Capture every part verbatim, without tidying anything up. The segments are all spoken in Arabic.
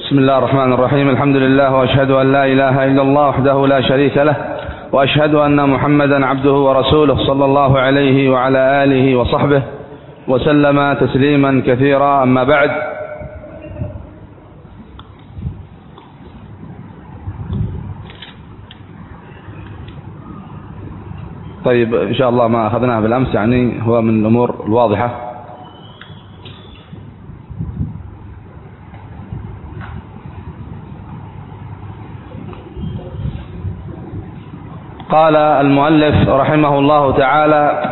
بسم الله الرحمن الرحيم. الحمد لله وأشهد أن لا إله إلا الله وحده لا شريك له، وأشهد أن محمدا عبده ورسوله صلى الله عليه وعلى آله وصحبه وسلم تسليما كثيرا. أما بعد، طيب إن شاء الله ما أخذناه بالأمس يعني هو من الأمور الواضحة. قال المؤلف رحمه الله تعالى: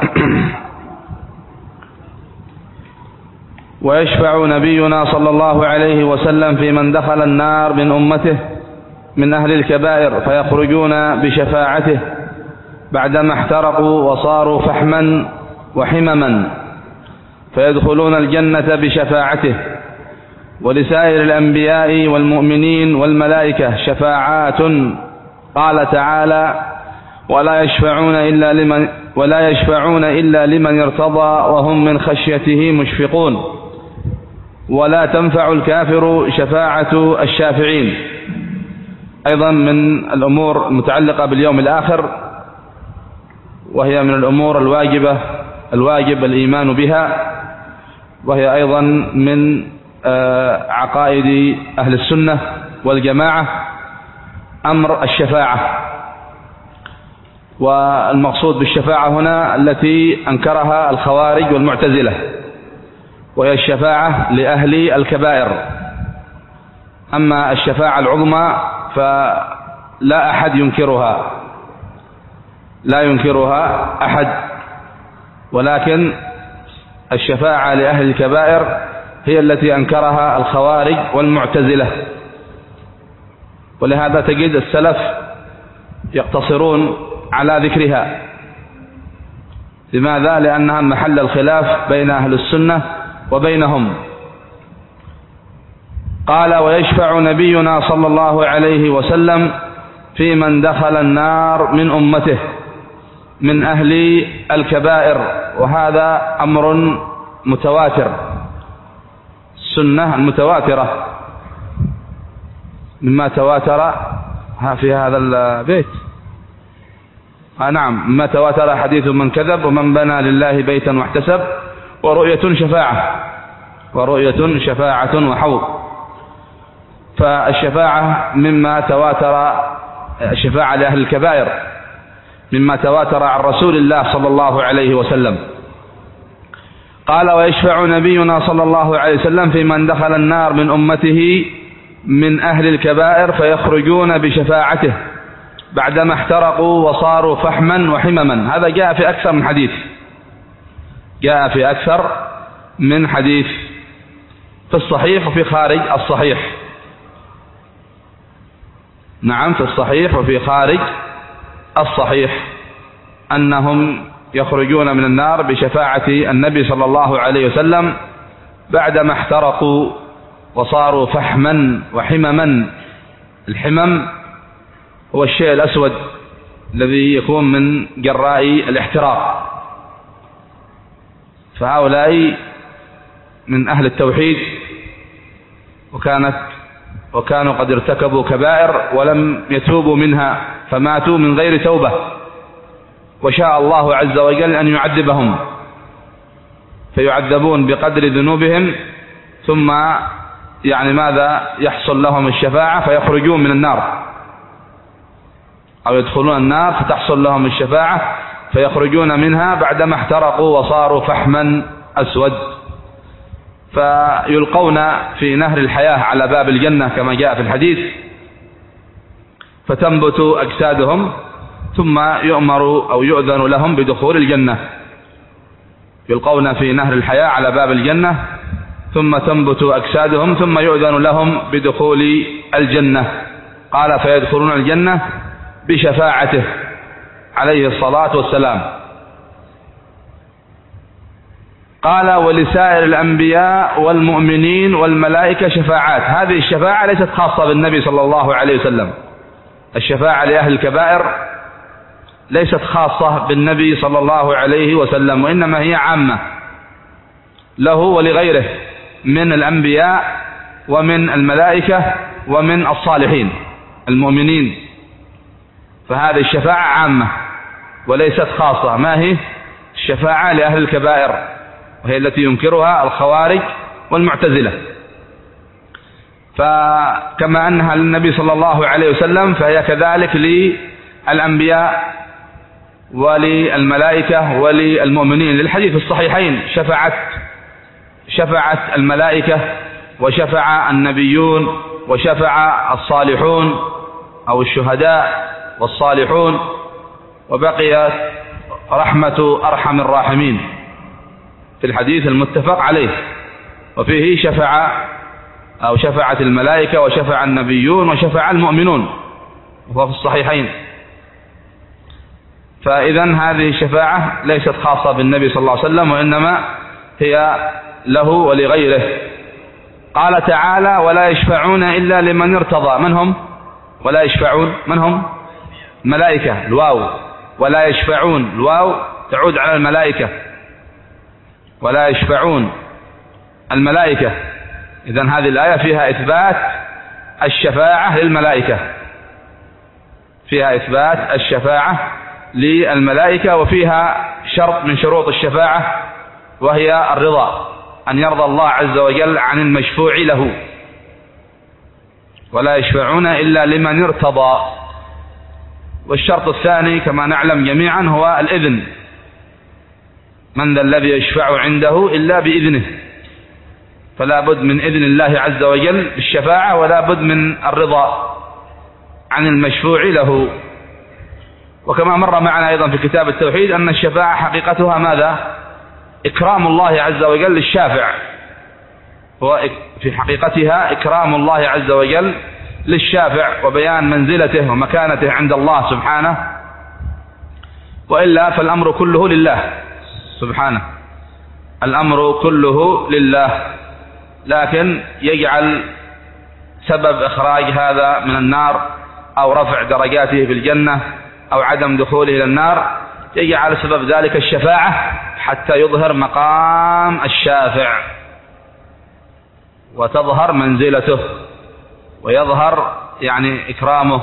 ويشفع نبينا صلى الله عليه وسلم في من دخل النار من أمته من أهل الكبائر فيخرجون بشفاعته بعدما احترقوا وصاروا فحما وحمما فيدخلون الجنة بشفاعته. ولسائر الأنبياء والمؤمنين والملائكة شفاعات. قال تعالى: ولا يشفعون إلا لمن ولا يشفعون إلا لمن ارتضى وهم من خشيته مشفقون. ولا تنفع الكافر شفاعة الشافعين. أيضا من الأمور المتعلقة باليوم الآخر، وهي من الأمور الواجبة الواجب الإيمان بها، وهي أيضا من عقائد أهل السنة والجماعة أمر الشفاعة. والمقصود بالشفاعة هنا التي أنكرها الخوارج والمعتزلة، وهي الشفاعة لأهل الكبائر. أما الشفاعة العظمى فلا أحد ينكرها لا ينكرها أحد، ولكن الشفاعة لأهل الكبائر هي التي أنكرها الخوارج والمعتزلة. ولهذا تجد السلف يقتصرون على ذكرها. لماذا؟ لأنها محل الخلاف بين أهل السنة وبينهم. قال: ويشفع نبينا صلى الله عليه وسلم في من دخل النار من أمته من أهل الكبائر. وهذا أمر متواتر، السنة المتواترة مما تواتر في هذا البيت. آه نعم، مما تواتر حديث من كذب ومن بنى لله بيتا واحتسب ورؤية شفاعة ورؤية شفاعة وحوض. فالشفاعة مما تواتر، الشفاعة لأهل الكبائر مما تواتر عن رسول الله صلى الله عليه وسلم. قال: ويشفع نبينا صلى الله عليه وسلم في من دخل النار من أمته من أهل الكبائر فيخرجون بشفاعته بعدما احترقوا وصاروا فحما وحمما. هذا جاء في أكثر من حديث جاء في أكثر من حديث في الصحيح وفي خارج الصحيح. نعم، في الصحيح وفي خارج الصحيح أنهم يخرجون من النار بشفاعة النبي صلى الله عليه وسلم بعدما احترقوا وصاروا فحما وحمما. الحمم هو الشيء الأسود الذي يكون من جراء الاحتراق. فهؤلاء من أهل التوحيد، وكانت وكانوا قد ارتكبوا كبائر ولم يتوبوا منها فماتوا من غير توبة، وشاء الله عز وجل أن يعذبهم فيعذبون بقدر ذنوبهم، ثم يعني ماذا يحصل لهم الشفاعة فيخرجون من النار، أو يدخلون النار فتحصل لهم الشفاعة فيخرجون منها بعدما احترقوا وصاروا فحما أسود. فيلقون في نهر الحياة على باب الجنة كما جاء في الحديث، فتنبت أجسادهم ثم يؤمر أو يؤذن لهم بدخول الجنة. يلقون في نهر الحياة على باب الجنة ثم تنبت أجسادهم ثم يؤذن لهم بدخول الجنة. قال: فيدخلون الجنة بشفاعته عليه الصلاة والسلام. قال: ولسائر الأنبياء والمؤمنين والملائكة شفاعات. هذه الشفاعة ليست خاصة بالنبي صلى الله عليه وسلم. الشفاعة لأهل الكبائر ليست خاصة بالنبي صلى الله عليه وسلم، وإنما هي عامة له ولغيره من الأنبياء ومن الملائكة ومن الصالحين المؤمنين. فهذه الشفاعة عامة وليست خاصة. ما هي؟ الشفاعة لأهل الكبائر، وهي التي ينكرها الخوارج والمعتزلة. فكما أنها للنبي صلى الله عليه وسلم فهي كذلك للأنبياء وللملائكة وللمؤمنين. للحديث الصحيحين شفعت شفعت الملائكة وشفع النبيون وشفع الصالحون أو الشهداء والصالحون، وبقيت رحمة أرحم الراحمين في الحديث المتفق عليه، وفيه شفع أو شفعت الملائكة وشفع النبيون وشفع المؤمنون، وهو في الصحيحين. فإذا هذه الشفاعة ليست خاصة بالنبي صلى الله عليه وسلم، وإنما هي له ولغيره. قال تعالى: ولا يشفعون إلا لمن ارتضى. من هم ولا يشفعون؟ من هم؟ ملائكة. الواو ولا يشفعون، الواو تعود على الملائكة. ولا يشفعون الملائكة. إذن هذه الآية فيها إثبات الشفاعة للملائكة، فيها إثبات الشفاعة للملائكة، وفيها شرط من شروط الشفاعة وهي الرضا، أن يرضى الله عز وجل عن المشفوع له. ولا يشفعون إلا لمن ارتضى. والشرط الثاني كما نعلم جميعا هو الإذن. من ذا الذي يشفع عنده إلا بإذنه، فلا بد من إذن الله عز وجل بالشفاعة، ولا بد من الرضا عن المشفوع له. وكما مر معنا أيضا في كتاب التوحيد أن الشفاعة حقيقتها ماذا؟ إكرام الله عز وجل للشافع، هو في حقيقتها إكرام الله عز وجل للشافع وبيان منزلته ومكانته عند الله سبحانه، وإلا فالأمر كله لله سبحانه، الأمر كله لله، لكن يجعل سبب إخراج هذا من النار أو رفع درجاته في الجنة أو عدم دخوله إلى النار، يجعل سبب ذلك الشفاعة حتى يظهر مقام الشافع وتظهر منزلته ويظهر يعني إكرامه،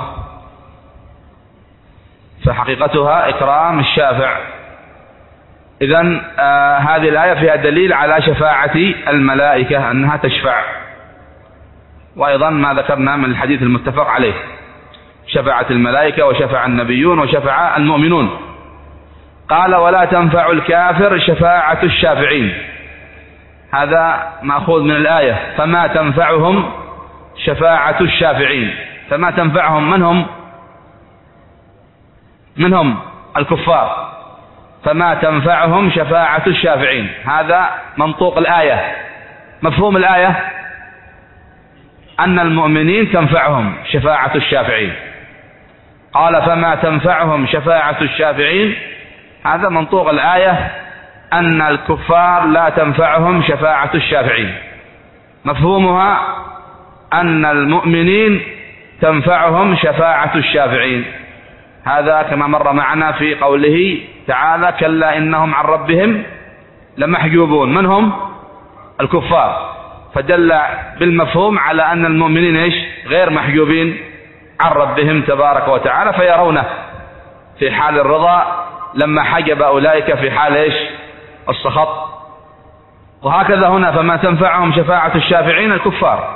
فحقيقتها إكرام الشافع. إذن آه هذه الآية فيها دليل على شفاعة الملائكة أنها تشفع، وأيضا ما ذكرنا من الحديث المتفق عليه، شفعت الملائكة وشفع النبيون وشفع المؤمنون. قال: ولا تنفع الكافر شفاعة الشافعين. هذا مأخوذ من الآية: فما تنفعهم شفاعة الشافعين. فما تنفعهم من هم؟ من هم؟ الكفار. فما تنفعهم شفاعة الشافعين، هذا منطوق الآية. مفهوم الآية أن المؤمنين تنفعهم شفاعة الشافعين. قال: فما تنفعهم شفاعة الشافعين، هذا منطوق الآية أن الكفار لا تنفعهم شفاعة الشافعين. مفهومها أن المؤمنين تنفعهم شفاعة الشافعين. هذا كما مر معنا في قوله تعالى: كلا إنهم عن ربهم لمحجوبون. من هم؟ الكفار. فدل بالمفهوم على أن المؤمنين إيش؟ غير محجوبين عن ربهم تبارك وتعالى، فيرونه في حال الرضا لما حجب أولئك في حال إيش؟ السخط. وهكذا هنا: فما تنفعهم شفاعة الشافعين الكفار،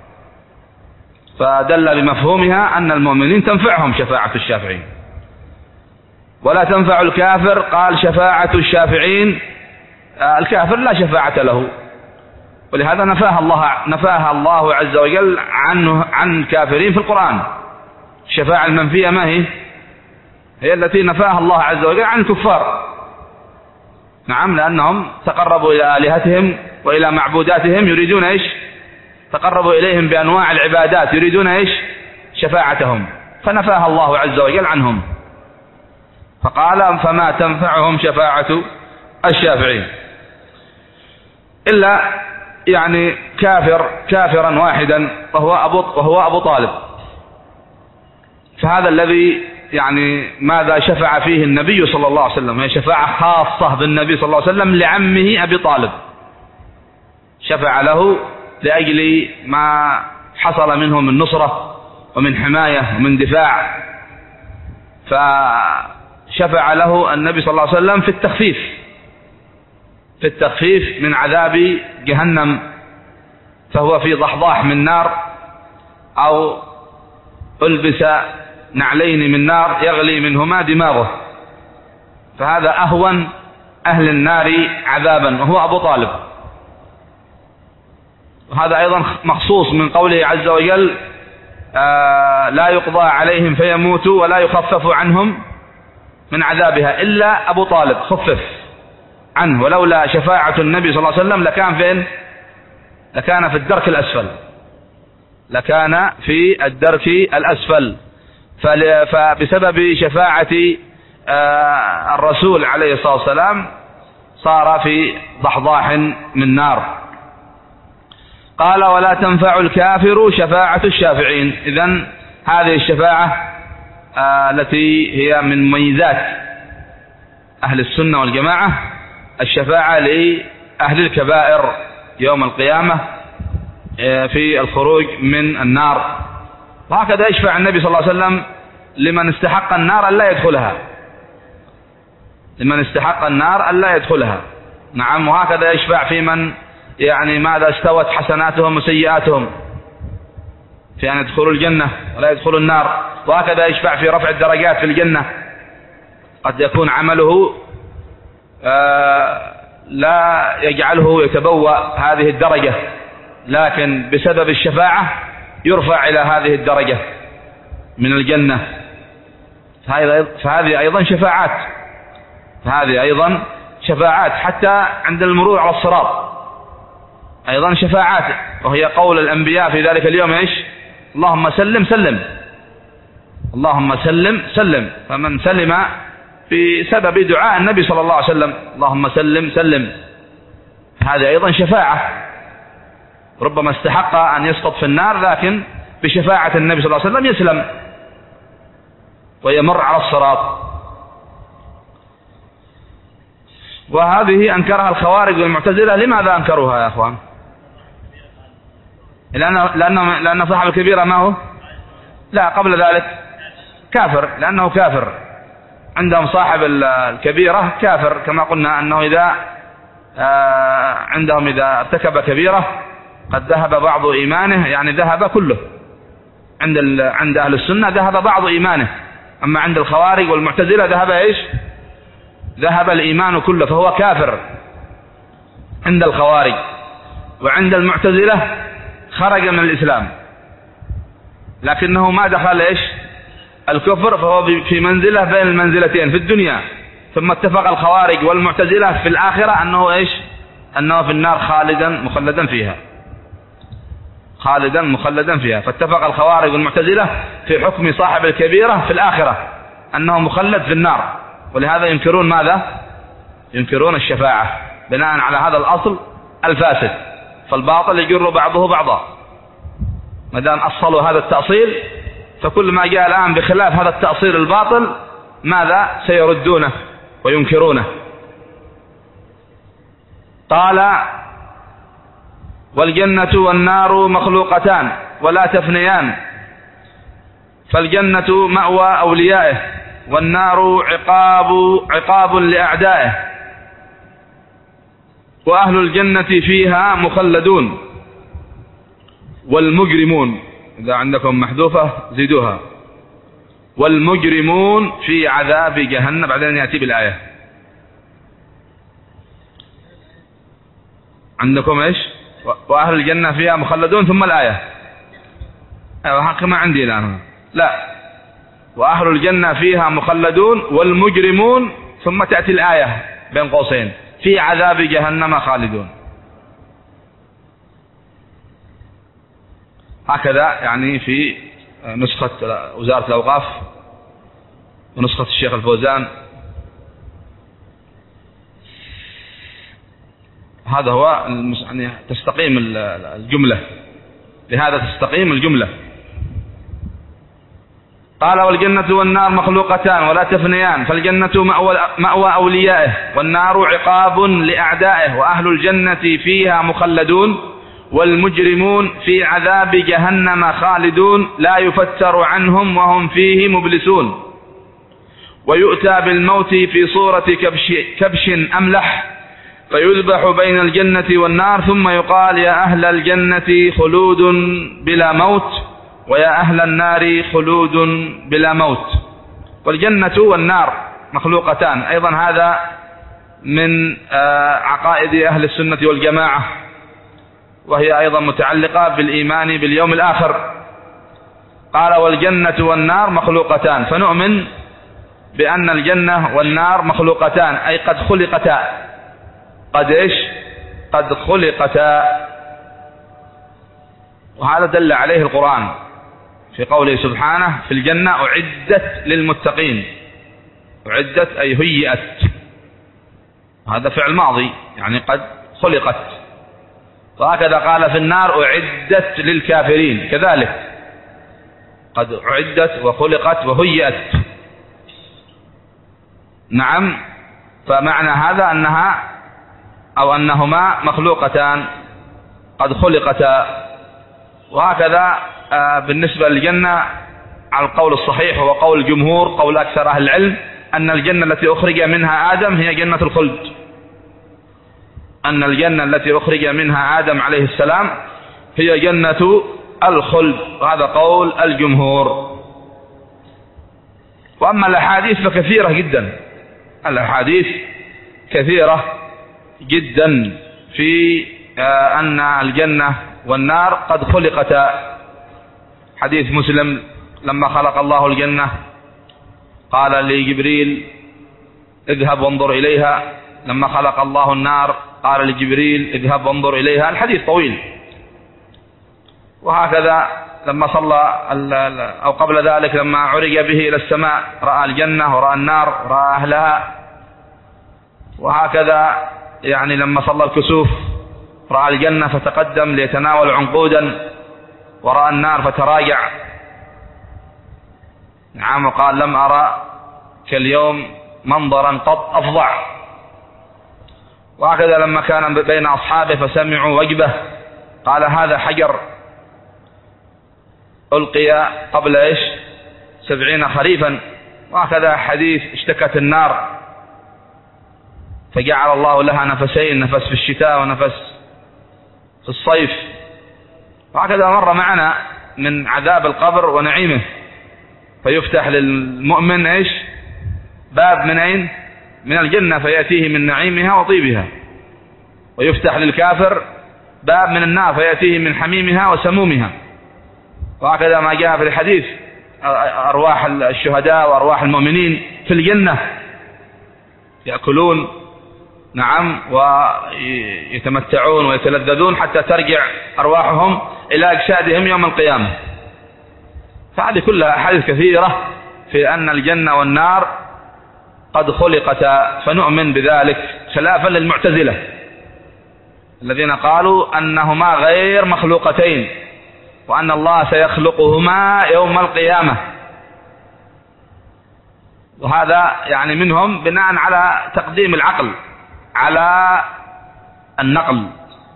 فدل بمفهومها أن المؤمنين تنفعهم شفاعة الشافعين. ولا تنفع الكافر، قال: شفاعة الشافعين، الكافر لا شفاعة له، ولهذا نفاها الله نفاها الله عز وجل عنه عن الكافرين في القرآن. الشفاعة المنفية ما هي؟ هي التي نفاها الله عز وجل عن الكفار. نعم، لأنهم تقربوا إلى آلهتهم وإلى معبوداتهم، يريدون إيش؟ تقربوا إليهم بأنواع العبادات، يريدون إيش؟ شفاعتهم، فنفاها الله عز وجل عنهم، فقال: فما تنفعهم شفاعة الشافعين. إلا يعني كافر كافرا واحدا وهو أبو, وهو أبو طالب، فهذا الذي يعني ماذا شفع فيه النبي صلى الله عليه وسلم، هي شفاعة خاصة بالنبي صلى الله عليه وسلم لعمه أبي طالب، شفع له لأجل ما حصل منه من نصرة ومن حماية ومن دفاع، فشفع له النبي صلى الله عليه وسلم في التخفيف في التخفيف من عذاب جهنم، فهو في ضحضاح من نار أو ألبس نعلين من نار يغلي منهما دماغه، فهذا أهون أهل النار عذابا وهو أبو طالب. وهذا أيضا مخصوص من قوله عز وجل آه لا يقضى عليهم فيموتوا ولا يخفف عنهم من عذابها إلا أبو طالب خفف عنه، ولولا شفاعة النبي صلى الله عليه وسلم لكان فين؟ لكان في الدرك الأسفل لكان في الدرك الأسفل فبسبب شفاعة آه الرسول عليه الصلاة والسلام صار في ضحضاح من نار. قال ولا تنفع الكافر شفاعة الشافعين. إذن هذه الشفاعة آه التي هي من مميزات أهل السنة والجماعة، الشفاعة لأهل الكبائر يوم القيامة آه في الخروج من النار. وهكذا يشفع النبي صلى الله عليه وسلم لمن استحق النار ألا يدخلها لمن استحق النار ألا يدخلها نعم. وهكذا يشفع في من يعني ماذا استوت حسناتهم وسيئاتهم في أن يدخلوا الجنة ولا يدخلوا النار. وهكذا يشفع في رفع الدرجات في الجنة، قد يكون عمله آه لا يجعله يتبوأ هذه الدرجة، لكن بسبب الشفاعة يرفع إلى هذه الدرجة من الجنة. فهذه أيضا شفاعات فهذه أيضا شفاعات حتى عند المرور على الصراط أيضا شفاعات، وهي قول الأنبياء في ذلك اليوم إيش؟ اللهم سلم سلم اللهم سلم سلم. فمن سلم بسبب دعاء النبي صلى الله عليه وسلم اللهم سلم سلم، هذا أيضا شفاعة، ربما استحق أن يسقط في النار لكن بشفاعة النبي صلى الله عليه وسلم يسلم ويمر على الصراط. وهذه أنكرها الخوارج والمعتزلة. لماذا أنكروها يا أخوان؟ لأن لأن لأن صاحب الكبيرة ما هو؟ لا، قبل ذلك كافر، لأنه كافر. عندهم صاحب الكبيرة كافر، كما قلنا أنه إذا عندهم إذا ارتكب كبيرة قد ذهب بعض إيمانه، يعني ذهب كله. عند عند أهل السنة ذهب بعض إيمانه، أما عند الخوارج والمعتزلة ذهب إيش؟ ذهب الإيمان كله، فهو كافر عند الخوارج. وعند المعتزلة خرج من الإسلام لكنه ما دخل إيش؟ الكفر، فهو في منزلة بين المنزلتين في الدنيا. ثم اتفق الخوارج والمعتزلة في الآخرة أنه إيش؟ أنه في النار خالدا مخلدا فيها خالدا مخلدا فيها. فاتفق الخوارج والمعتزلة في حكم صاحب الكبيرة في الآخرة أنه مخلد في النار، ولهذا ينكرون ماذا؟ ينكرون الشفاعة بناء على هذا الأصل الفاسد. فالباطل يجر بعضه بعضا، ما دام أصلوا هذا التأصيل فكل ما جاء الآن بخلاف هذا التأصيل الباطل ماذا؟ سيردونه وينكرونه. قال والجنة والنار مخلوقتان ولا تفنيان، فالجنة مأوى أوليائه والنار عقاب عقاب لأعدائه، وأهل الجنة فيها مخلدون والمجرمون، إذا عندكم محذوفة زيدوها، والمجرمون في عذاب جهنم. بعدين يأتي بالآية. عندكم إيش؟ وأهل الجنة فيها مخلدون ثم الآية. أيوة حق ما عندي الآن. لا، وأهل الجنة فيها مخلدون والمجرمون ثم تأتي الآية بين قوسين في عذاب جهنم خالدون. هكذا يعني في نسخة وزارة الأوقاف ونسخة الشيخ الفوزان. هذا هو يعني تستقيم الجملة، لهذا تستقيم الجملة. قال والجنة والنار مخلوقتان ولا تفنيان، فالجنة مأوى, مأوى أوليائه والنار عقاب لأعدائه، وأهل الجنة فيها مخلدون والمجرمون في عذاب جهنم خالدون لا يفتر عنهم وهم فيه مبلسون. ويؤتى بالموت في صورة كبش, كبش أملح فيذبح بين الجنة والنار ثم يقال يا أهل الجنة خلود بلا موت ويا أهل النار خلود بلا موت. والجنة والنار مخلوقتان أيضا، هذا من عقائد أهل السنة والجماعة، وهي أيضا متعلقة بالإيمان باليوم الآخر. قال والجنة والنار مخلوقتان، فنؤمن بأن الجنة والنار مخلوقتان، أي قد خلقتا. قد إيش؟ قد خلقتا. وهذا دل عليه القرآن في قوله سبحانه في الجنة أعدت للمتقين. أعدت أي هيئت، هذا فعل ماضي يعني قد خلقت. وهكذا قال في النار أعدت للكافرين، كذلك قد أعدت وخلقت وهيئت. نعم، فمعنى هذا أنها أو أنهما مخلوقتان قد خلقتا. وهكذا بالنسبة للجنة على القول الصحيح هو قول الجمهور، قول أكثر أهل العلم، أن الجنة التي أخرج منها آدم هي جنة الخلد. أن الجنة التي أخرج منها آدم عليه السلام هي جنة الخلد، وهذا قول الجمهور. وأما الأحاديث فكثيرة جدا، الأحاديث كثيرة جدا في أن الجنة والنار قد خلقتا. حديث مسلم لما خلق الله الجنة قال لجبريل اذهب وانظر إليها، لما خلق الله النار قال لجبريل اذهب وانظر إليها. الحديث طويل. وهكذا لما صلى أو قبل ذلك لما عرج به إلى السماء رأى الجنة ورأى النار ورأى أهلها. وهكذا يعني لما صلى الكسوف رأى الجنة فتقدم ليتناول عنقودا، ورأى النار فتراجع. نعم، وقال لم أرى كاليوم منظرا قط أفظع. وهكذا لما كان بين أصحابه فسمعوا وجبة قال هذا حجر ألقي قبل إيش سبعين خريفا. وهكذا حديث اشتكت النار فجعل الله لها نفسين، نفس في الشتاء ونفس في الصيف. وهكذا مر معنا من عذاب القبر ونعيمه، فيفتح للمؤمن إيش باب من أين؟ من الجنة فيأتيه من نعيمها وطيبها، ويفتح للكافر باب من النار فيأتيه من حميمها وسمومها. وهكذا ما جاء في الحديث أرواح الشهداء وأرواح المؤمنين في الجنة يأكلون نعم ويتمتعون ويتلذذون حتى ترجع أرواحهم إلى أجسادهم يوم القيامة. فهذه كلها أحاديث كثيرة في أن الجنة والنار قد خلقتا، فنؤمن بذلك خلافا للمعتزلة الذين قالوا أنهما غير مخلوقتين وأن الله سيخلقهما يوم القيامة. وهذا يعني منهم بناء على تقديم العقل على النقل،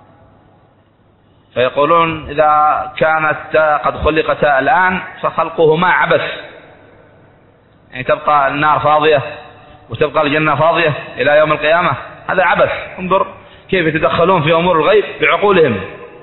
فيقولون إذا كانت قد خلقتا الآن فخلقهما عبث، يعني تبقى النار فاضية وتبقى الجنة فاضية إلى يوم القيامة، هذا عبث. انظر كيف يتدخلون في أمور الغيب بعقولهم.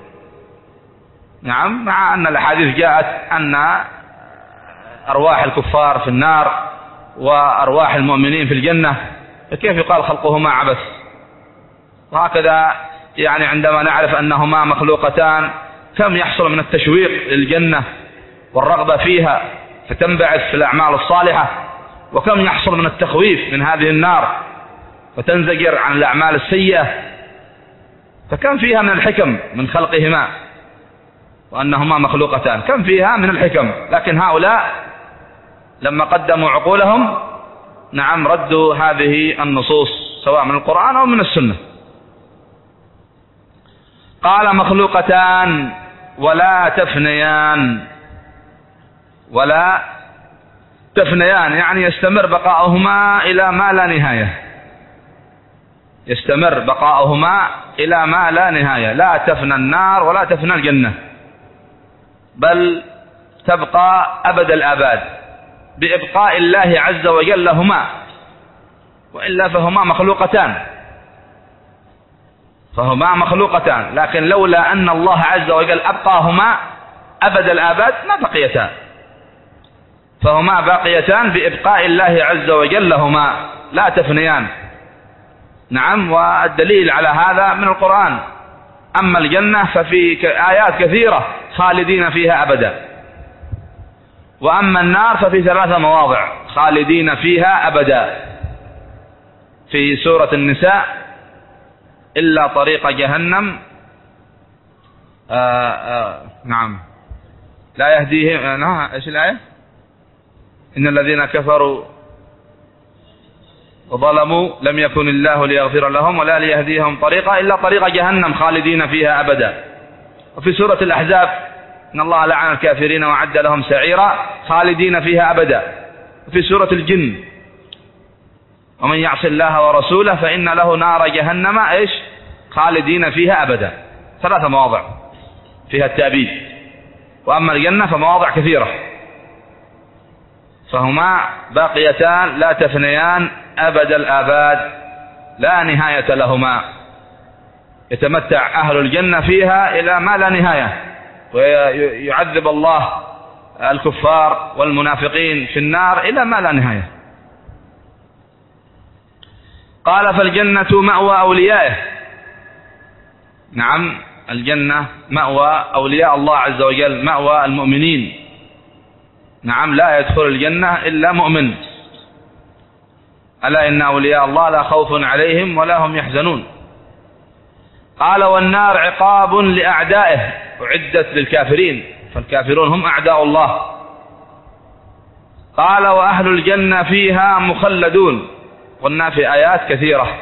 نعم، مع أن الأحاديث جاءت أن أرواح الكفار في النار وأرواح المؤمنين في الجنة، فكيف يقال خلقهما عبث؟ وهكذا يعني عندما نعرف أنهما مخلوقتان كم يحصل من التشويق للجنة والرغبة فيها فتنبعث في الأعمال الصالحة، وكم يحصل من التخويف من هذه النار فتنزجر عن الأعمال السيئة. فكم فيها من الحكم من خلقهما وأنهما مخلوقتان، كم فيها من الحكم. لكن هؤلاء لما قدموا عقولهم نعم ردوا هذه النصوص سواء من القرآن أو من السنة. قال مخلوقتان ولا تفنيان. ولا تفنيان يعني يستمر بقاؤهما إلى ما لا نهاية. يستمر بقاؤهما إلى ما لا نهاية، لا تفنى النار ولا تفنى الجنة، بل تبقى أبد الآباد بإبقاء الله عز وجل لهما، وإلا فهما مخلوقتان فهما مخلوقتان لكن لولا أن الله عز وجل أبقاهما أبد الآباد ما بقيتا، فهما باقيتان بإبقاء الله عز وجل لهما لا تفنيان. نعم، والدليل على هذا من القرآن. أما الجنة ففي آيات كثيرة خالدين فيها أبدا، وأما النار ففي ثلاثة مواضع خالدين فيها أبدا. في سورة النساء: إلا طريق جهنم آآ آآ نعم لا يهديهم. نعم، ايش الآية؟ إن الذين كفروا وظلموا لم يكن الله ليغفر لهم ولا ليهديهم طريقا إلا طريق جهنم خالدين فيها أبدا. وفي سورة الأحزاب: إن الله لعن الكافرين وعد لهم سعيرا خالدين فيها أبدا. وفي سورة الجن: ومن يعص الله ورسوله فإن له نار جهنم إيش خالدين فيها أبدا. ثلاثة مواضع فيها التأبيد. وأما الجنة فمواضع كثيرة، فهما باقيتان لا تفنيان أبد الآباد لا نهاية لهما، يتمتع أهل الجنة فيها إلى ما لا نهاية، ويعذب الله الكفار والمنافقين في النار إلى ما لا نهاية. قال: فالجنة مأوى أوليائه. نعم، الجنة مأوى أولياء الله عز وجل، مأوى المؤمنين. نعم، لا يدخل الجنة إلا مؤمن. ألا إن أولياء الله لا خوف عليهم ولا هم يحزنون. قال: والنار عقاب لأعدائه، أعدت للكافرين، فالكافرون هم أعداء الله. قال: وأهل الجنة فيها مخلدون. قلنا في آيات كثيرة.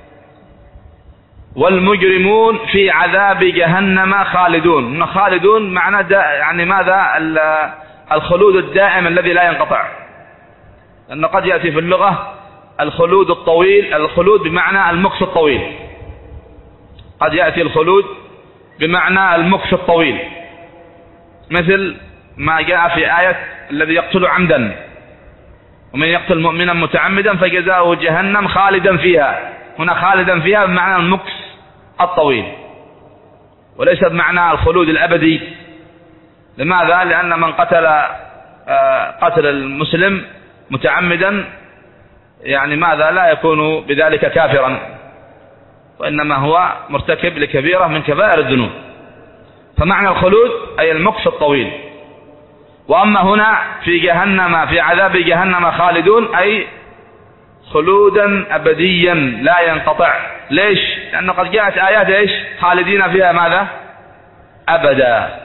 والمجرمون في عذاب جهنم خالدون. خالدون معنى يعني ماذا؟ الخلود الدائم الذي لا ينقطع، لأنه قد يأتي في اللغة الخلود الطويل، الخلود بمعنى المكث الطويل، قد يأتي الخلود بمعنى المكث الطويل، مثل ما جاء في آية: الذي يقتل عمدا ومن يقتل مؤمنا متعمدا فجزاؤه جهنم خالدا فيها. هنا خالدا فيها بمعنى المكث الطويل، وليس بمعنى الخلود الأبدي. لماذا؟ لأن من قتل قتل المسلم متعمدا يعني ماذا؟ لا يكون بذلك كافرا، وإنما هو مرتكب لكبيرة من كبائر الذنوب. فمعنى الخلود أي المكث الطويل. وأما هنا في جهنم، في عذاب جهنم خالدون، أي خلودا أبديا لا ينقطع. ليش؟ لأنه قد جاءت آيات إيش؟ خالدين فيها ماذا؟ أبدا.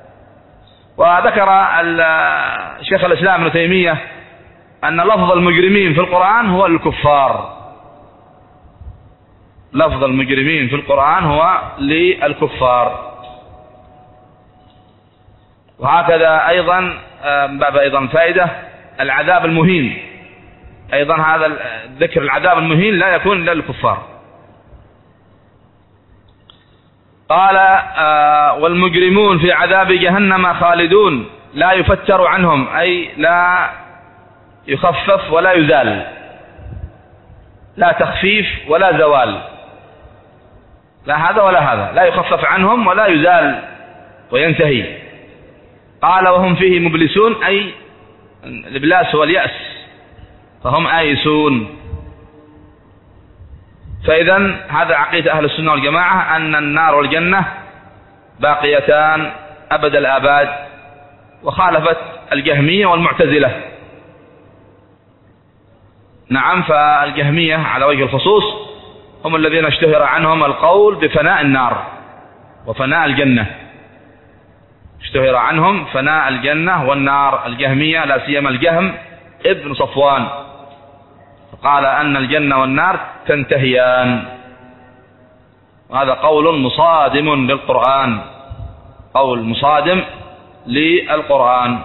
وذكر شيخ الإسلام ابن تيمية أن لفظ المجرمين في القرآن هو الكفار. لفظ المجرمين في القرآن هو للكفار. وهكذا أيضا باب أيضا فائدة العذاب المهين، أيضا هذا ذكر العذاب المهين لا يكون إلا للكفار. قال: والمجرمون في عذاب جهنم خالدون لا يفتر عنهم، أي لا يخفف ولا يزال، لا تخفيف ولا زوال، لا هذا ولا هذا، لا يخفف عنهم ولا يزال وينتهي. قال: وهم فيه مبلسون، أي الإبلاس هو اليأس، فهم آيسون. فإذا هذا عقيدة أهل السنة والجماعة، أن النار والجنة باقيتان أبد الآباد، وخالفت الجهمية والمعتزلة. نعم، فالجهمية على وجه الخصوص هم الذين اشتهر عنهم القول بفناء النار وفناء الجنة، اشتهر عنهم فناء الجنة والنار. الجهمية لا سيما الجهم ابن صفوان قال أن الجنة والنار تنتهيان، وهذا قول مصادم للقرآن، قول مصادم للقرآن.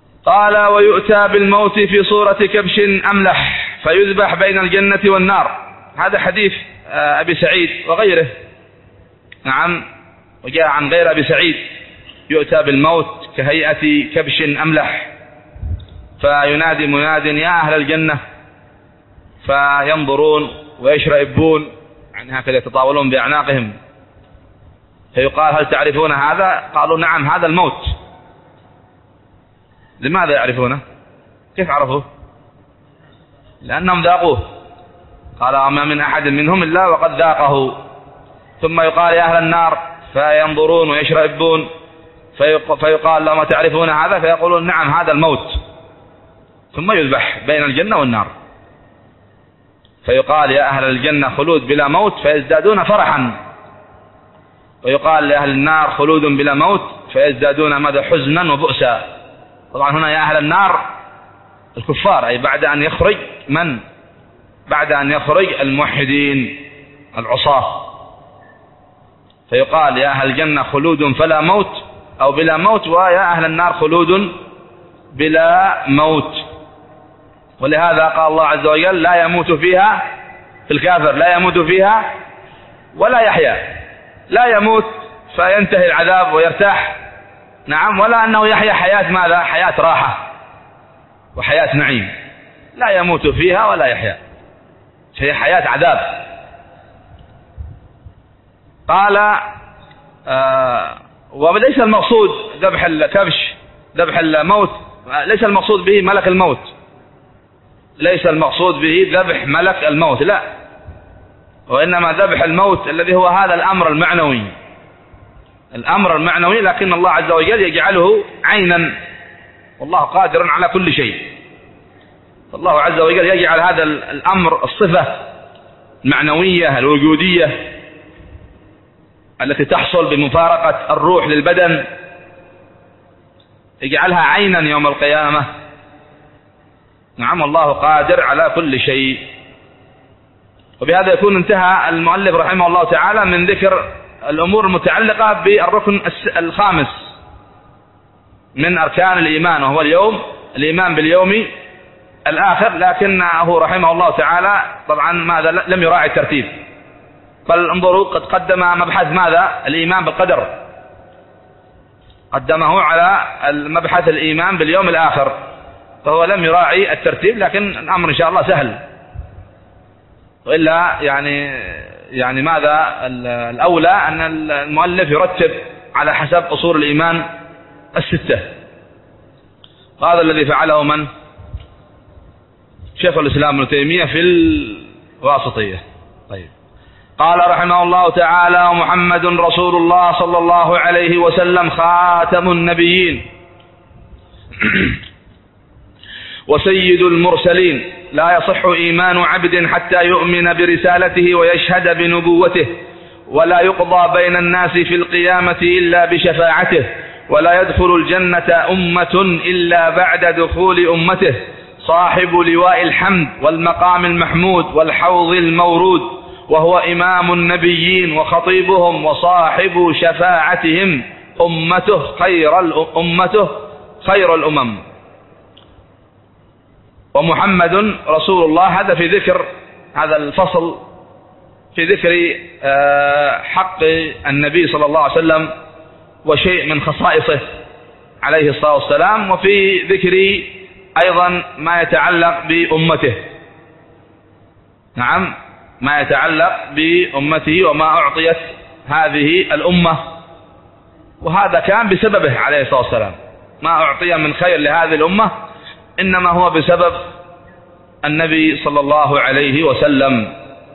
قال: ويؤتى بالموت في صورة كبش أملح فيذبح بين الجنة والنار. هذا حديث أبي سعيد وغيره. نعم. وجاء عن غير أبي سعيد يؤتى بالموت كهيئة كبش أملح فينادي مناد يا أهل الجنة فينظرون ويشرئبون، يعني هكذا يتطاولون بأعناقهم، فيقال هل تعرفون هذا؟ قالوا نعم هذا الموت. لماذا يعرفونه؟ كيف عرفوه؟ لأنهم ذاقوه. قال وما من أحد منهم إلا وقد ذاقه. ثم يقال يا أهل النار فينظرون ويشرئبون فيقال لهم تعرفون هذا؟ فيقولون نعم هذا الموت. ثم يذبح بين الجنة والنار فيقال يا أهل الجنة خلود بلا موت فيزدادون فرحا، ويقال لأهل النار خلود بلا موت فيزدادون ماذا؟ حزنا وبؤسا. طبعا هنا يا أهل النار الكفار، أي بعد أن يخرج من؟ بعد أن يخرج الموحدين العصاة. فيقال يا أهل الجنة خلود فلا موت أو بلا موت، ويا أهل النار خلود بلا موت. ولهذا قال الله عز وجل لا يموت فيها، في الكافر لا يموت فيها ولا يحيا. لا يموت فينتهي العذاب ويرتاح، نعم، ولا أنه يحيا حياة ماذا؟ حياة راحة وحياة نعيم. لا يموت فيها ولا يحيا، هي حياة عذاب. قال آه وليس المقصود ذبح الكبش، ذبح الموت ليس المقصود به ملك الموت، ليس المقصود به ذبح ملك الموت، لا، وإنما ذبح الموت الذي هو هذا الأمر المعنوي، الأمر المعنوي، لكن الله عز وجل يجعله عينا، والله قادر على كل شيء. الله عز وجل يجعل هذا الأمر الصفة المعنوية الوجودية التي تحصل بمفارقة الروح للبدن، يجعلها عينا يوم القيامة. نعم، الله قادر على كل شيء. وبهذا يكون انتهى المؤلف رحمه الله تعالى من ذكر الأمور المتعلقة بالركن الخامس من أركان الإيمان، وهو اليوم الإيمان باليوم الآخر. لكنه رحمه الله تعالى طبعا ماذا؟ لم يراعي الترتيب، بل انظروا قد قدم مبحث ماذا؟ الإيمان بالقدر، قدمه على المبحث الإيمان باليوم الآخر، فهو لم يراعي الترتيب، لكن الأمر إن شاء الله سهل. وإلا يعني يعني ماذا الأولى أن المؤلف يرتب على حسب أصول الإيمان الستة. هذا الذي فعله من؟ شيخ الإسلام ابن تيمية في الواسطية. طيب، قال رحمه الله تعالى ومحمد رسول الله صلى الله عليه وسلم خاتم النبيين وسيد المرسلين، لا يصح إيمان عبد حتى يؤمن برسالته ويشهد بنبوته، ولا يقضى بين الناس في القيامة إلا بشفاعته، ولا يدخل الجنة أمة إلا بعد دخول أمته، صاحب لواء الحمد والمقام المحمود والحوض المورود، وهو إمام النبيين وخطيبهم وصاحب شفاعتهم، أمته خير أمته خير الأمم. ومحمد رسول الله، هذا في ذكر هذا الفصل في ذكر حق النبي صلى الله عليه وسلم وشيء من خصائصه عليه الصلاة والسلام، وفي ذكر أيضا ما يتعلق بأمته. نعم، ما يتعلق بأمته وما أعطيت هذه الأمة، وهذا كان بسببه عليه الصلاة والسلام. ما أعطي من خير لهذه الأمة إنما هو بسبب النبي صلى الله عليه وسلم.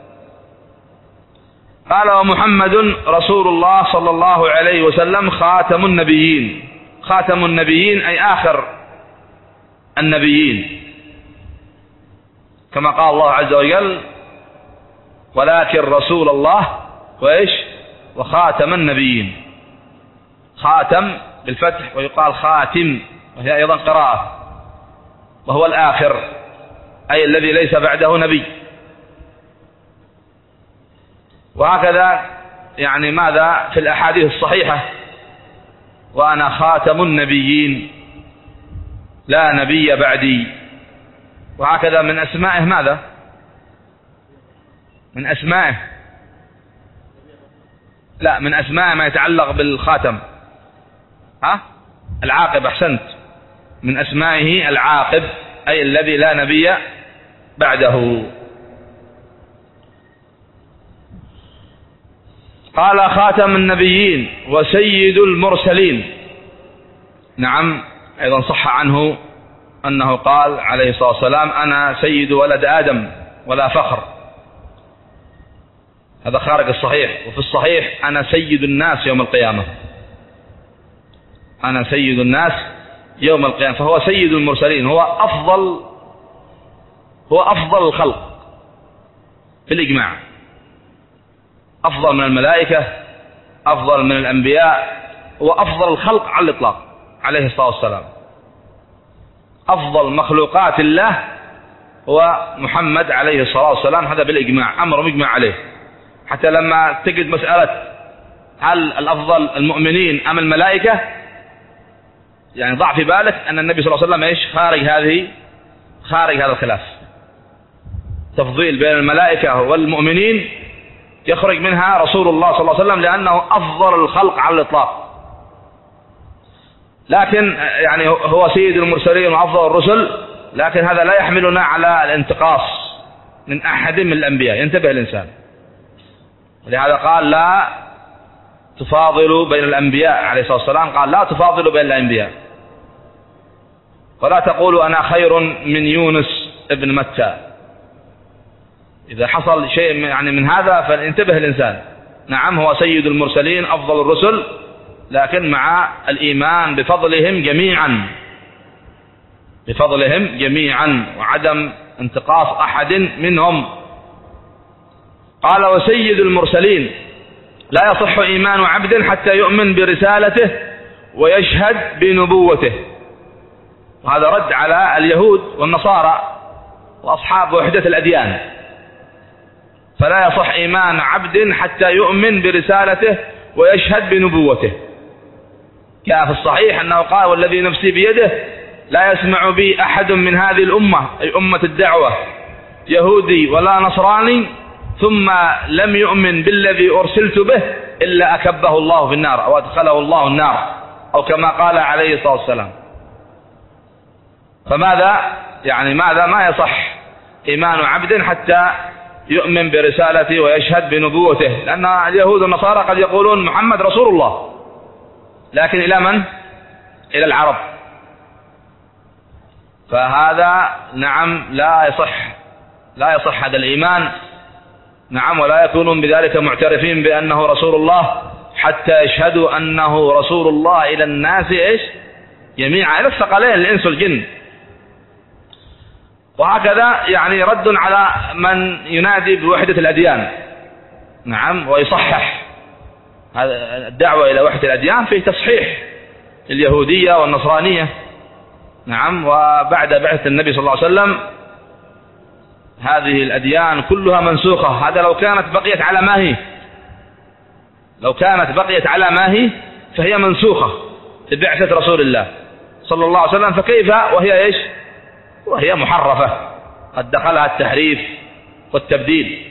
قال ومحمد رسول الله صلى الله عليه وسلم خاتم النبيين. خاتم النبيين أي آخر النبيين، كما قال الله عز وجل ولكن رسول الله وإيش؟ وخاتم النبيين. خاتم بالفتح ويقال خاتم، وهي أيضا قراءة، وهو الآخر أي الذي ليس بعده نبي. وهكذا يعني ماذا في الأحاديث الصحيحة وأنا خاتم النبيين لا نبي بعدي. وهكذا من أسمائه ماذا؟ من أسمائه، لا من أسمائه ما يتعلق بالخاتم. ها العاقب، أحسنت، من أسمائه العاقب أي الذي لا نبي بعده. قال خاتم النبيين وسيد المرسلين. نعم أيضا صح عنه أنه قال عليه الصلاة والسلام أنا سيد ولد آدم ولا فخر، هذا خارج الصحيح. وفي الصحيح أنا سيد الناس يوم القيامة، أنا سيد الناس يوم القيامة. فهو سيد المرسلين، هو أفضل هو أفضل الخلق في الإجماع، أفضل من الملائكة، أفضل من الأنبياء، هو أفضل الخلق على الإطلاق عليه الصلاة والسلام. أفضل مخلوقات الله هو محمد عليه الصلاة والسلام، هذا بالإجماع، أمر مجمع عليه. حتى لما تجد مسألة هل الأفضل المؤمنين أم الملائكة، يعني ضع في بالك أن النبي صلى الله عليه وسلم إيش خارج هذه خارج هذا الخلاف. تفضيل بين الملائكة والمؤمنين يخرج منها رسول الله صلى الله عليه وسلم لأنه أفضل الخلق على الإطلاق. لكن يعني هو سيد المرسلين وأفضل الرسل، لكن هذا لا يحملنا على الانتقاص من أحد من الأنبياء، ينتبه الإنسان. ولهذا قال لا تفاضلوا بين الأنبياء عليه الصلاة والسلام، قال لا تفاضلوا بين الأنبياء، ولا تقولوا أنا خير من يونس ابن متى. إذا حصل شيء يعني من هذا فانتبه الإنسان. نعم هو سيد المرسلين أفضل الرسل، لكن مع الإيمان بفضلهم جميعا، بفضلهم جميعا وعدم انتقاص أحد منهم. قال وسيد المرسلين لا يصح إيمان عبد حتى يؤمن برسالته ويشهد بنبوته. وهذا رد على اليهود والنصارى وأصحاب وحدة الأديان. فلا يصح إيمان عبد حتى يؤمن برسالته ويشهد بنبوته. جاء في الصحيح أنه قال والذي نفسي بيده لا يسمع بي أحد من هذه الأمة أي أمة الدعوة يهودي ولا نصراني ثم لم يؤمن بالذي أرسلت به إلا أكبه الله في النار أو أدخله الله النار، أو كما قال عليه الصلاة والسلام. فماذا يعني ماذا ما يصح إيمان عبد حتى يؤمن برسالته ويشهد بنبوته، لأن اليهود والنصارى قد يقولون محمد رسول الله، لكن إلى من؟ إلى العرب. فهذا نعم لا يصح لا يصح هذا الإيمان. نعم ولا يكونون بذلك معترفين بأنه رسول الله حتى يشهدوا أنه رسول الله إلى الناس إيش جميعا، إلى الثقلين الإنس والجن. وهكذا يعني رد على من ينادي بوحدة الأديان. نعم ويصحح هذا الدعوة إلى وحدة الأديان فيه تصحيح اليهودية والنصرانية. نعم وبعد بعثة النبي صلى الله عليه وسلم هذه الأديان كلها منسوخة. هذا لو كانت بقيت على ما هي لو كانت بقيت على ما هي فهي منسوخة ببعثة رسول الله صلى الله عليه وسلم، فكيف وهي إيش وهي محرفة قد دخلها التحريف والتبديل.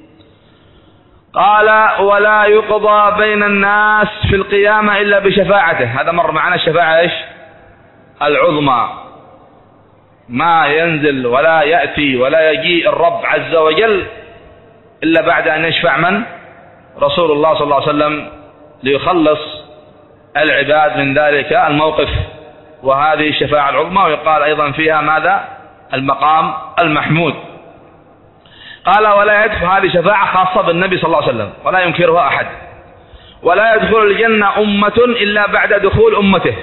قال ولا يقضى بين الناس في القيامة إلا بشفاعته. هذا مر معنا الشفاعة إيش العظمى، ما ينزل ولا يأتي ولا يجيء الرب عز وجل إلا بعد أن يشفع من رسول الله صلى الله عليه وسلم ليخلص العباد من ذلك الموقف. وهذه الشفاعة العظمى ويقال أيضا فيها ماذا المقام المحمود. قال ولا يدخل هذه شفاعة خاصة بالنبي صلى الله عليه وسلم ولا ينكرها أحد. ولا يدخل الجنة أمة إلا بعد دخول أمته.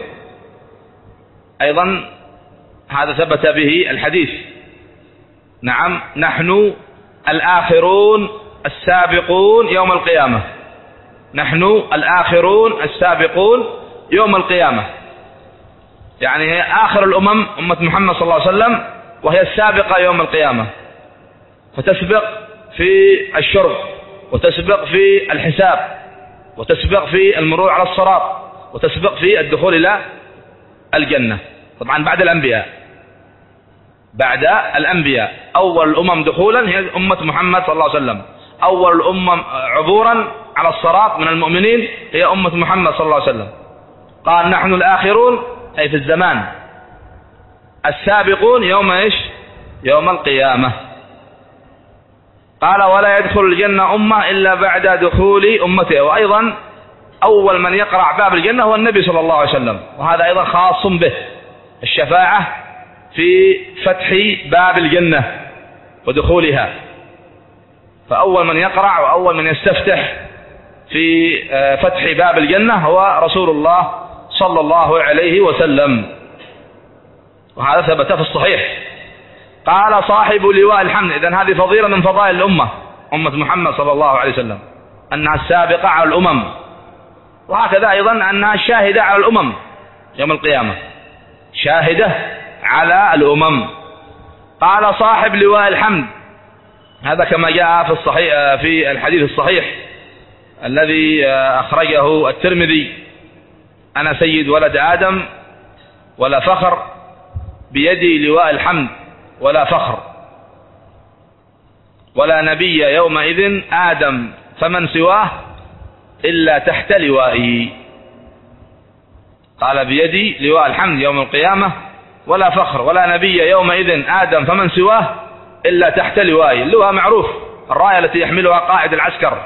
أيضا هذا ثبت به الحديث. نعم نحن الآخرون السابقون يوم القيامة، نحن الآخرون السابقون يوم القيامة، يعني هي آخر الأمم أمة محمد صلى الله عليه وسلم وهي السابقة يوم القيامة، فتسبق في الشرب وتسبق في الحساب وتسبق في المرور على الصراط وتسبق في الدخول إلى الجنة. طبعا بعد الأنبياء بعد الأنبياء أول الأمم دخولا هي أمة محمد صلى الله عليه وسلم، أول الأمة عبورا على الصراط من المؤمنين هي أمة محمد صلى الله عليه وسلم. قال نحن الآخرون أي في الزمان، السابقون يوم إيش؟ يوم القيامة. قال ولا يدخل الجنة أمة إلا بعد دخول أمته. وأيضا أول من يقرع باب الجنة هو النبي صلى الله عليه وسلم، وهذا أيضا خاص به، الشفاعة في فتح باب الجنة ودخولها. فأول من يقرع وأول من يستفتح في فتح باب الجنة هو رسول الله صلى الله عليه وسلم، وهذا ثبت في الصحيح. قال صاحب لواء الحمد. إذن هذه فضيلة من فضائل الأمة، أمة محمد صلى الله عليه وسلم، أنها السابقة على الأمم، وهكذا أيضا أنها الشاهدة على الأمم يوم القيامة، شاهدة على الأمم. قال صاحب لواء الحمد، هذا كما جاء في الصحيح في الحديث الصحيح الذي أخرجه الترمذي: أنا سيد ولد آدم ولا فخر، بيدي لواء الحمد ولا فخر، ولا نبي يومئذ آدم فمن سواه إلا تحت لوائي. قال بيدي لواء الحمد يوم القيامة ولا فخر، ولا نبي يومئذ آدم فمن سواه إلا تحت لوائي. اللواء معروف، الراية التي يحملها قائد العسكر،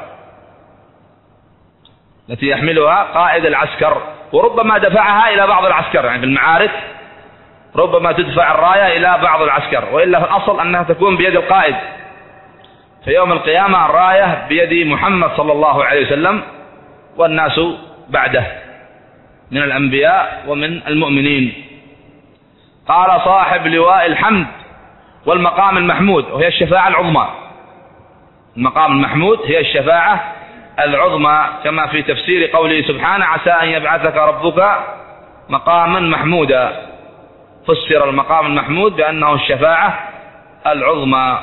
التي يحملها قائد العسكر، وربما دفعها إلى بعض العسكر، يعني في المعارك ربما تدفع الراية إلى بعض العسكر، وإلا في الأصل أنها تكون بيد القائد. في يوم القيامة الراية بيد محمد صلى الله عليه وسلم والناس بعده من الأنبياء ومن المؤمنين. قال صاحب لواء الحمد والمقام المحمود، وهي الشفاعة العظمى. المقام المحمود هي الشفاعة العظمى، كما في تفسير قوله سبحانه: عسى أن يبعثك ربك مقاما محمودا. فسر المقام المحمود بأنه الشفاعة العظمى.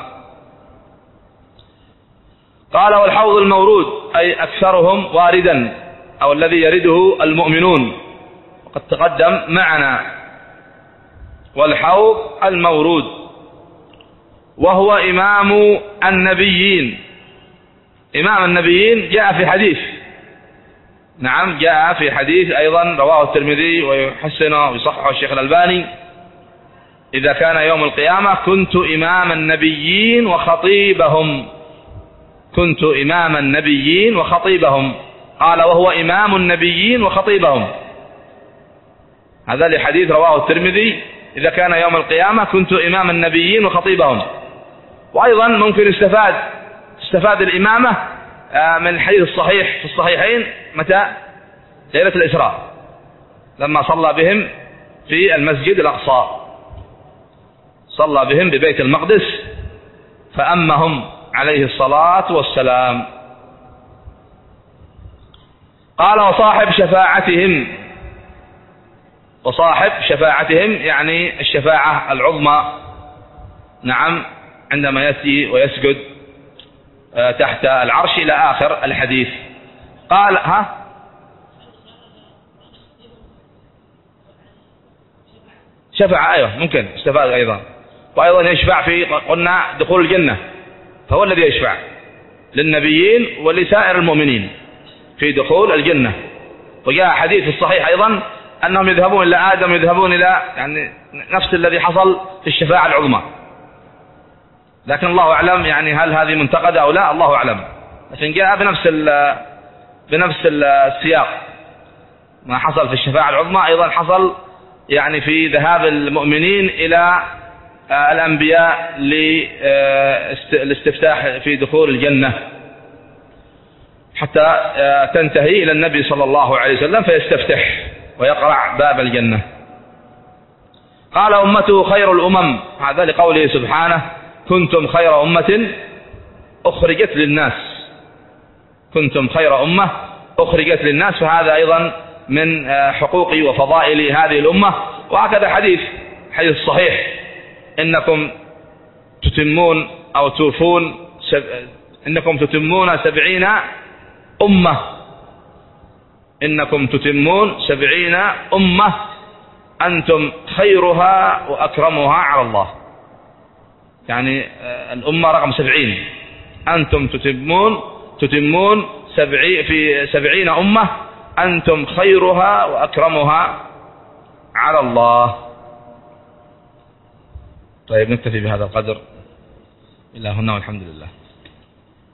قال والحوض المورود، أي أكثرهم واردا، أو الذي يرده المؤمنون، وقد تقدم معنا. والحوض المورود وهو إمام النبيين. إمام النبيين جاء في حديث، نعم جاء في حديث أيضا رواه الترمذي ويحسنه ويصححه الشيخ الألباني: إذا كان يوم القيامة كنت إمام النبيين وخطيبهم. كنت إمام النبيين وخطيبهم. قال وهو إمام النبيين وخطيبهم. هذا لحديث رواه الترمذي: إذا كان يوم القيامة كنت إمام النبيين وخطيبهم. وأيضا ممكن استفاد استفاد الإمامة من الحديث الصحيح في الصحيحين متى؟ ليلة الإسراء، لما صلى بهم في المسجد الأقصى، صلى بهم ببيت المقدس فأمهم عليه الصلاة والسلام. قال وصاحب شفاعتهم. وصاحب شفاعتهم يعني الشفاعة العظمى، نعم، عندما يأتي ويسجد تحت العرش إلى آخر الحديث. قال ها شفاعة، أيوة ممكن استفاد أيضا. وأيضا يشفع في، قلنا، دخول الجنة، فهو الذي يشفع للنبيين ولسائر المؤمنين في دخول الجنة. وجاء حديث في الصحيح أيضا أنهم يذهبون إلى آدم، يذهبون إلى يعني نفس الذي حصل في الشفاعة العظمى، لكن الله أعلم يعني هل هذه منتقدة أو لا، الله أعلم، لكن جاء بنفس بنفس السياق. ما حصل في الشفاعة العظمى أيضا حصل يعني في ذهاب المؤمنين إلى الأنبياء للاستفتاح في دخول الجنة، حتى تنتهي إلى النبي صلى الله عليه وسلم فيستفتح ويقرع باب الجنة. قال أمته خير الأمم، هذا لقوله سبحانه: كنتم خير أمة أخرجت للناس. كنتم خير أمة أخرجت للناس، فهذا أيضا من حقوق وفضائل هذه الأمة. وهكذا حديث حديث صحيح: إنكم تتمون أو توفون سب... إنكم تتمون سبعين أمة إنكم تتمون سبعين أمة أنتم خيرها وأكرمها على الله. يعني الأمة رقم سبعين، أنتم تتمون تتمون سبعي في سبعين أمة أنتم خيرها وأكرمها على الله. طيب نكتفي بهذا القدر إلى هنا والحمد لله.